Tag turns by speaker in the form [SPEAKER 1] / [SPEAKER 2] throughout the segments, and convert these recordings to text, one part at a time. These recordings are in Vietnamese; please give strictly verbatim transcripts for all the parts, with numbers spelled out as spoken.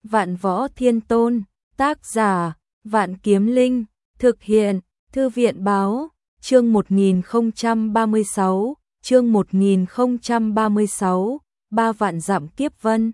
[SPEAKER 1] Vạn Võ Thiên Tôn, tác giả, Vạn Kiếm Linh, thực hiện, Thư viện báo, chương một nghìn không trăm ba mươi sáu, chương một nghìn không trăm ba mươi sáu, ba vạn dặm kiếp vân.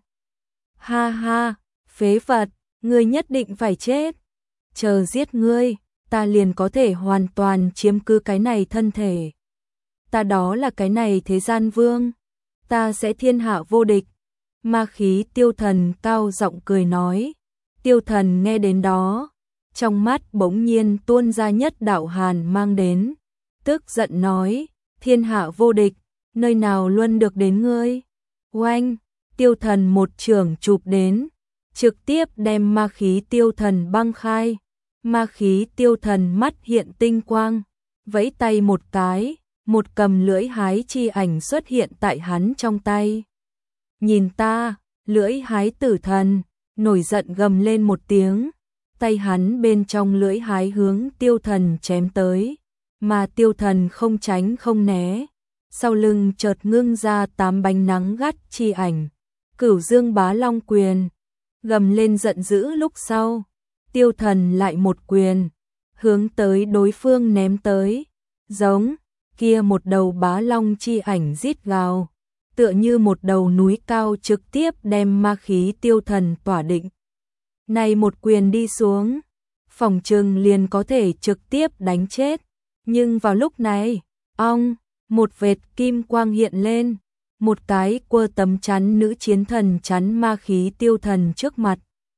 [SPEAKER 1] Ha ha, phế vật, ngươi nhất định phải chết. Chờ giết ngươi, ta liền có thể hoàn toàn chiếm cứ cái này thân thể. Ta đó là cái này thế gian vương, ta sẽ thiên hạ vô địch. Ma khí Tiêu Thần cao giọng cười nói. Tiêu Thần nghe đến đó, trong mắt bỗng nhiên tuôn ra nhất đạo hàn mang đến, tức giận nói, thiên hạ vô địch, nơi nào luân được đến ngươi. Oanh, Tiêu Thần một chưởng chụp đến, trực tiếp đem ma khí Tiêu Thần băng khai. Ma khí Tiêu Thần mắt hiện tinh quang, vẫy tay một cái, một cầm lưỡi hái chi ảnh xuất hiện tại hắn trong tay. Nhìn ta, lưỡi hái tử thần, nổi giận gầm lên một tiếng, tay hắn bên trong lưỡi hái hướng Tiêu Thần chém tới, mà Tiêu Thần không tránh không né, sau lưng chợt ngưng ra tám bánh nắng gắt chi ảnh, Cửu Dương Bá Long quyền, gầm lên giận dữ lúc sau, Tiêu Thần lại một quyền, hướng tới đối phương ném tới, giống, kia một đầu bá long chi ảnh rít gào, tựa như một đầu núi cao trực tiếp đem ma khí Tiêu Thần tỏa định. Này một quyền đi xuống, phòng trừng liền có thể trực tiếp đánh chết, nhưng vào lúc này, ong, một vệt kim quang hiện lên, một cái quơ tấm chắn nữ chiến thần chắn ma khí Tiêu Thần trước mặt.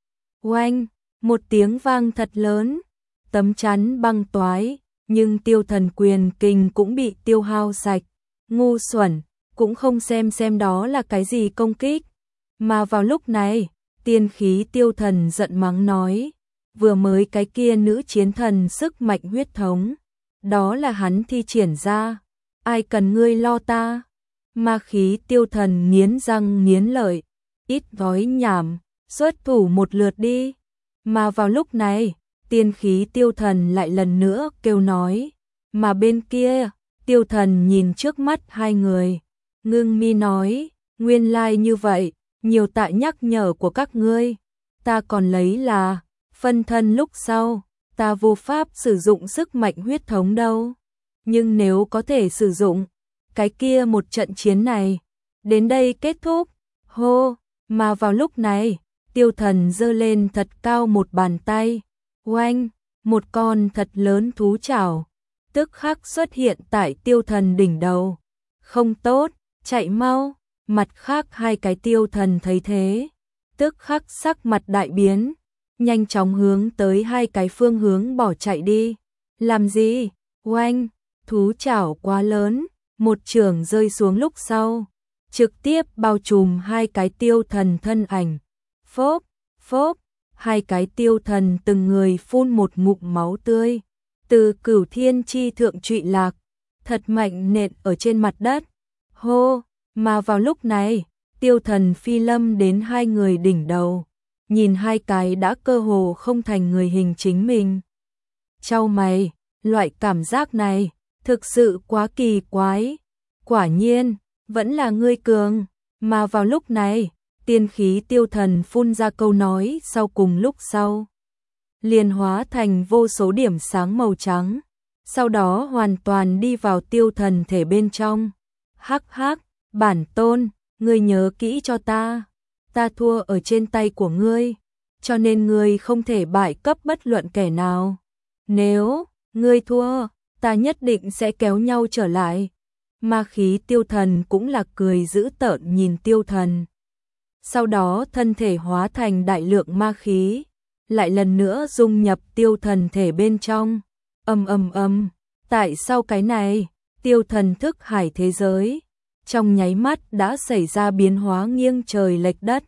[SPEAKER 1] Oanh, một tiếng vang thật lớn, tấm chắn băng toái, nhưng Tiêu Thần quyền kình cũng bị tiêu hao sạch, ngu xuẩn, cũng không xem xem đó là cái gì công kích. Mà vào lúc này, tiên khí Tiêu Thần giận mắng nói, vừa mới cái kia nữ chiến thần sức mạnh huyết thống, đó là hắn thi triển ra, ai cần ngươi lo ta. Ma khí Tiêu Thần nghiến răng nghiến lợi, ít nói nhảm, xuất thủ một lượt đi. Mà vào lúc này, tiên khí Tiêu Thần lại lần nữa kêu nói, mà bên kia, Tiêu Thần nhìn trước mắt hai người, ngưng mi nói, nguyên lai như vậy, nhiều tạ nhắc nhở của các ngươi, ta còn lấy là, phân thân lúc sau, ta vô pháp sử dụng sức mạnh huyết thống đâu, nhưng nếu có thể sử dụng, cái kia một trận chiến này, đến đây kết thúc, hô, mà vào lúc này, Tiêu Thần giơ lên thật cao một bàn tay, oanh, một con thật lớn thú chảo, tức khắc xuất hiện tại Tiêu Thần đỉnh đầu, không tốt, chạy mau, mặt khác hai cái Tiêu Thần thấy thế, tức khắc sắc mặt đại biến, nhanh chóng hướng tới hai cái phương hướng bỏ chạy đi, làm gì, oanh, thú chảo quá lớn, một chưởng rơi xuống lúc sau, trực tiếp bao trùm hai cái Tiêu Thần thân ảnh, phốp, phốp, hai cái Tiêu Thần từng người phun một ngụm máu tươi, từ cửu thiên chi thượng trụy lạc, thật mạnh nện ở trên mặt đất, hô, mà vào lúc này, Tiêu Thần phi lâm đến hai người đỉnh đầu, nhìn hai cái đã cơ hồ không thành người hình chính mình. Chau mày, loại cảm giác này, thực sự quá kỳ quái, quả nhiên, vẫn là ngươi cường, mà vào lúc này, tiên khí Tiêu Thần phun ra câu nói sau cùng lúc sau, liền hóa thành vô số điểm sáng màu trắng, sau đó hoàn toàn đi vào Tiêu Thần thể bên trong. Hắc hắc, bản tôn, ngươi nhớ kỹ cho ta, ta thua ở trên tay của ngươi, cho nên ngươi không thể bại cấp bất luận kẻ nào. Nếu ngươi thua, ta nhất định sẽ kéo nhau trở lại. Ma khí Tiêu Thần cũng là cười dữ tợn nhìn Tiêu Thần. Sau đó thân thể hóa thành đại lượng ma khí, lại lần nữa dung nhập Tiêu Thần thể bên trong. Ầm ầm ầm, tại sao cái này, Tiêu Thần thức hải thế giới, trong nháy mắt đã xảy ra biến hóa nghiêng trời lệch đất.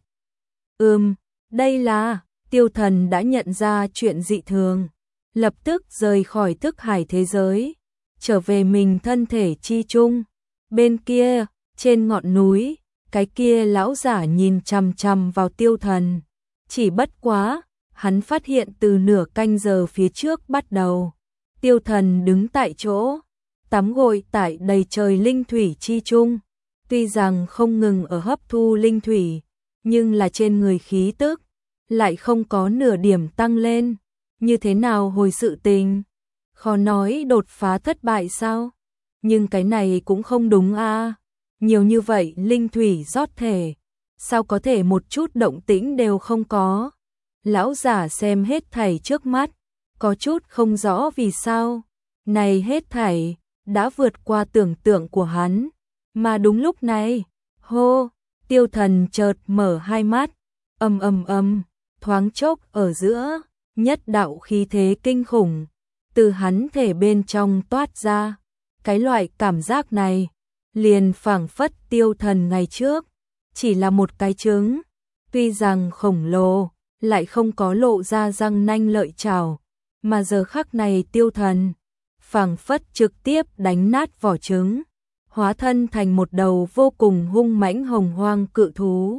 [SPEAKER 1] Ừm, đây là, Tiêu Thần đã nhận ra chuyện dị thường, lập tức rời khỏi thức hải thế giới, trở về mình thân thể chi chung. Bên kia, trên ngọn núi, cái kia lão giả nhìn chằm chằm vào Tiêu Thần, chỉ bất quá, hắn phát hiện từ nửa canh giờ phía trước bắt đầu, Tiêu Thần đứng tại chỗ, tắm gội tại đầy trời linh thủy chi chung, tuy rằng không ngừng ở hấp thu linh thủy, nhưng là trên người khí tức, lại không có nửa điểm tăng lên, như thế nào hồi sự tình? Khó nói đột phá thất bại sao? Nhưng cái này cũng không đúng a. Nhiều như vậy linh thủy rót thể, sao có thể một chút động tĩnh đều không có? Lão giả xem hết thảy trước mắt, có chút không rõ vì sao. Này hết thảy đã vượt qua tưởng tượng của hắn, mà đúng lúc này, hô, Tiêu Thần chợt mở hai mắt, ầm ầm ầm, thoáng chốc ở giữa, nhất đạo khí thế kinh khủng từ hắn thể bên trong toát ra. Cái loại cảm giác này, liền phảng phất Tiêu Thần ngày trước, chỉ là một cái trứng, tuy rằng khổng lồ, lại không có lộ ra răng nanh lợi chảo, mà giờ khắc này Tiêu Thần phảng phất trực tiếp đánh nát vỏ trứng, hóa thân thành một đầu vô cùng hung mãnh hồng hoang cự thú.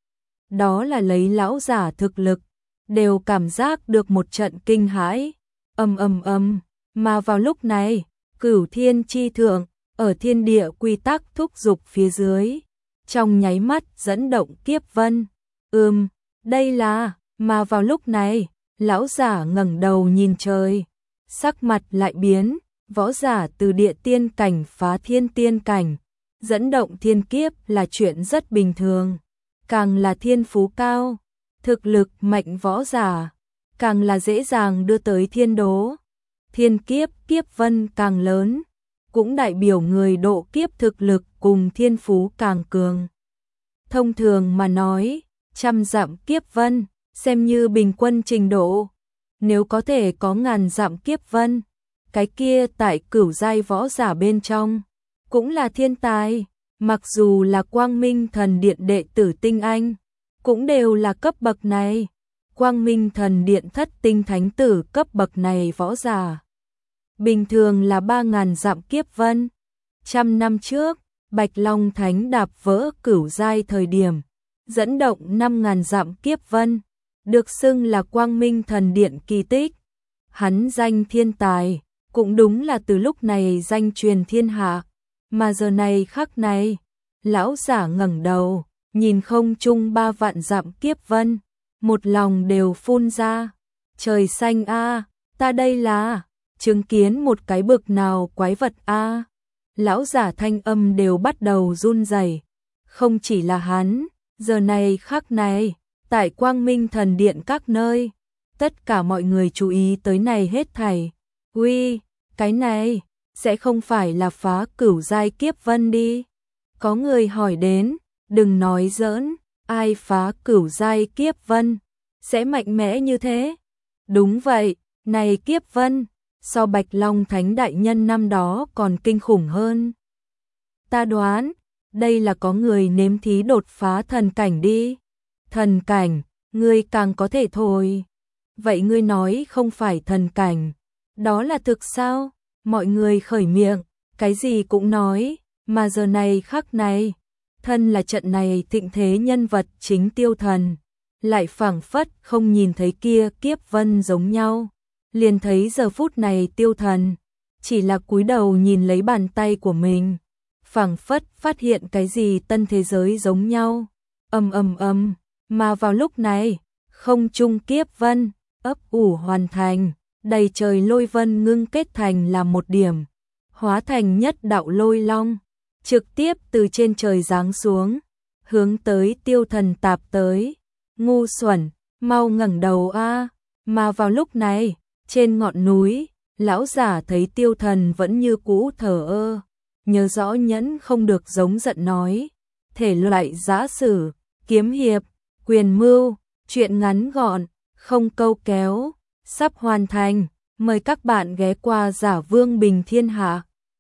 [SPEAKER 1] Đó là lấy lão giả thực lực, đều cảm giác được một trận kinh hãi, ầm ầm ầm, mà vào lúc này, Cửu Thiên chi thượng, ở thiên địa quy tắc thúc dục phía dưới, trong nháy mắt dẫn động kiếp vân. Ừm, đây là, mà vào lúc này, lão giả ngẩng đầu nhìn trời, sắc mặt lại biến, võ giả từ địa tiên cảnh phá thiên tiên cảnh, dẫn động thiên kiếp là chuyện rất bình thường, càng là thiên phú cao, thực lực mạnh võ giả, càng là dễ dàng đưa tới thiên đố. Thiên kiếp kiếp vân càng lớn, cũng đại biểu người độ kiếp thực lực cùng thiên phú càng cường. Thông thường mà nói, trăm dặm kiếp vân, xem như bình quân trình độ. Nếu có thể có ngàn dặm kiếp vân, cái kia tại cửu giai võ giả bên trong, cũng là thiên tài, mặc dù là Quang Minh Thần Điện đệ tử tinh anh, cũng đều là cấp bậc này. Quang Minh Thần Điện thất tinh thánh tử cấp bậc này võ giả, bình thường là ba ngàn dặm kiếp vân. Trăm năm trước, Bạch Long Thánh đạp vỡ cửu giai thời điểm, dẫn động năm ngàn dặm kiếp vân, được xưng là Quang Minh Thần Điện kỳ tích. Hắn danh thiên tài, cũng đúng là từ lúc này danh truyền thiên hạ, mà giờ này khắc này, lão giả ngẩng đầu, nhìn không trung ba vạn dặm kiếp vân, một lòng đều phun ra, trời xanh a, ta đây là chứng kiến một cái bực nào quái vật a. Lão giả thanh âm đều bắt đầu run rẩy, không chỉ là hắn, giờ này khắc này, tại Quang Minh Thần Điện các nơi, tất cả mọi người chú ý tới này hết thảy. Uy, cái này sẽ không phải là phá cửu giai kiếp vân đi? Có người hỏi đến, đừng nói giỡn, ai phá cửu giai kiếp vân sẽ mạnh mẽ như thế? Đúng vậy, này kiếp vân so Bạch Long Thánh đại nhân năm đó còn kinh khủng hơn. Ta đoán, đây là có người nếm thí đột phá thần cảnh đi. Thần cảnh, ngươi càng có thể thôi. Vậy ngươi nói không phải thần cảnh, đó là thực sao? Mọi người khởi miệng, cái gì cũng nói, mà giờ này khắc này, thân là trận này thịnh thế nhân vật chính Tiêu Thần, lại phảng phất không nhìn thấy kia kiếp vân giống nhau. Liền thấy giờ phút này Tiêu Thần chỉ là cúi đầu nhìn lấy bàn tay của mình, phảng phất phát hiện cái gì tân thế giới giống nhau. Ầm ầm ầm, mà vào lúc này, không trung kiếp vân ấp ủ hoàn thành, đầy trời lôi vân ngưng kết thành là một điểm, hóa thành nhất đạo lôi long, trực tiếp từ trên trời giáng xuống, hướng tới Tiêu Thần tạp tới. Ngu xuẩn, mau ngẩng đầu a. Mà vào lúc này, trên ngọn núi, lão giả thấy Tiêu Thần vẫn như cũ thờ ơ, nhớ rõ nhẫn không được giống giận nói, thể loại giã sử, kiếm hiệp, quyền mưu, chuyện ngắn gọn, không câu kéo, sắp hoàn thành, mời các bạn ghé qua Giả Vương Bình Thiên Hạ.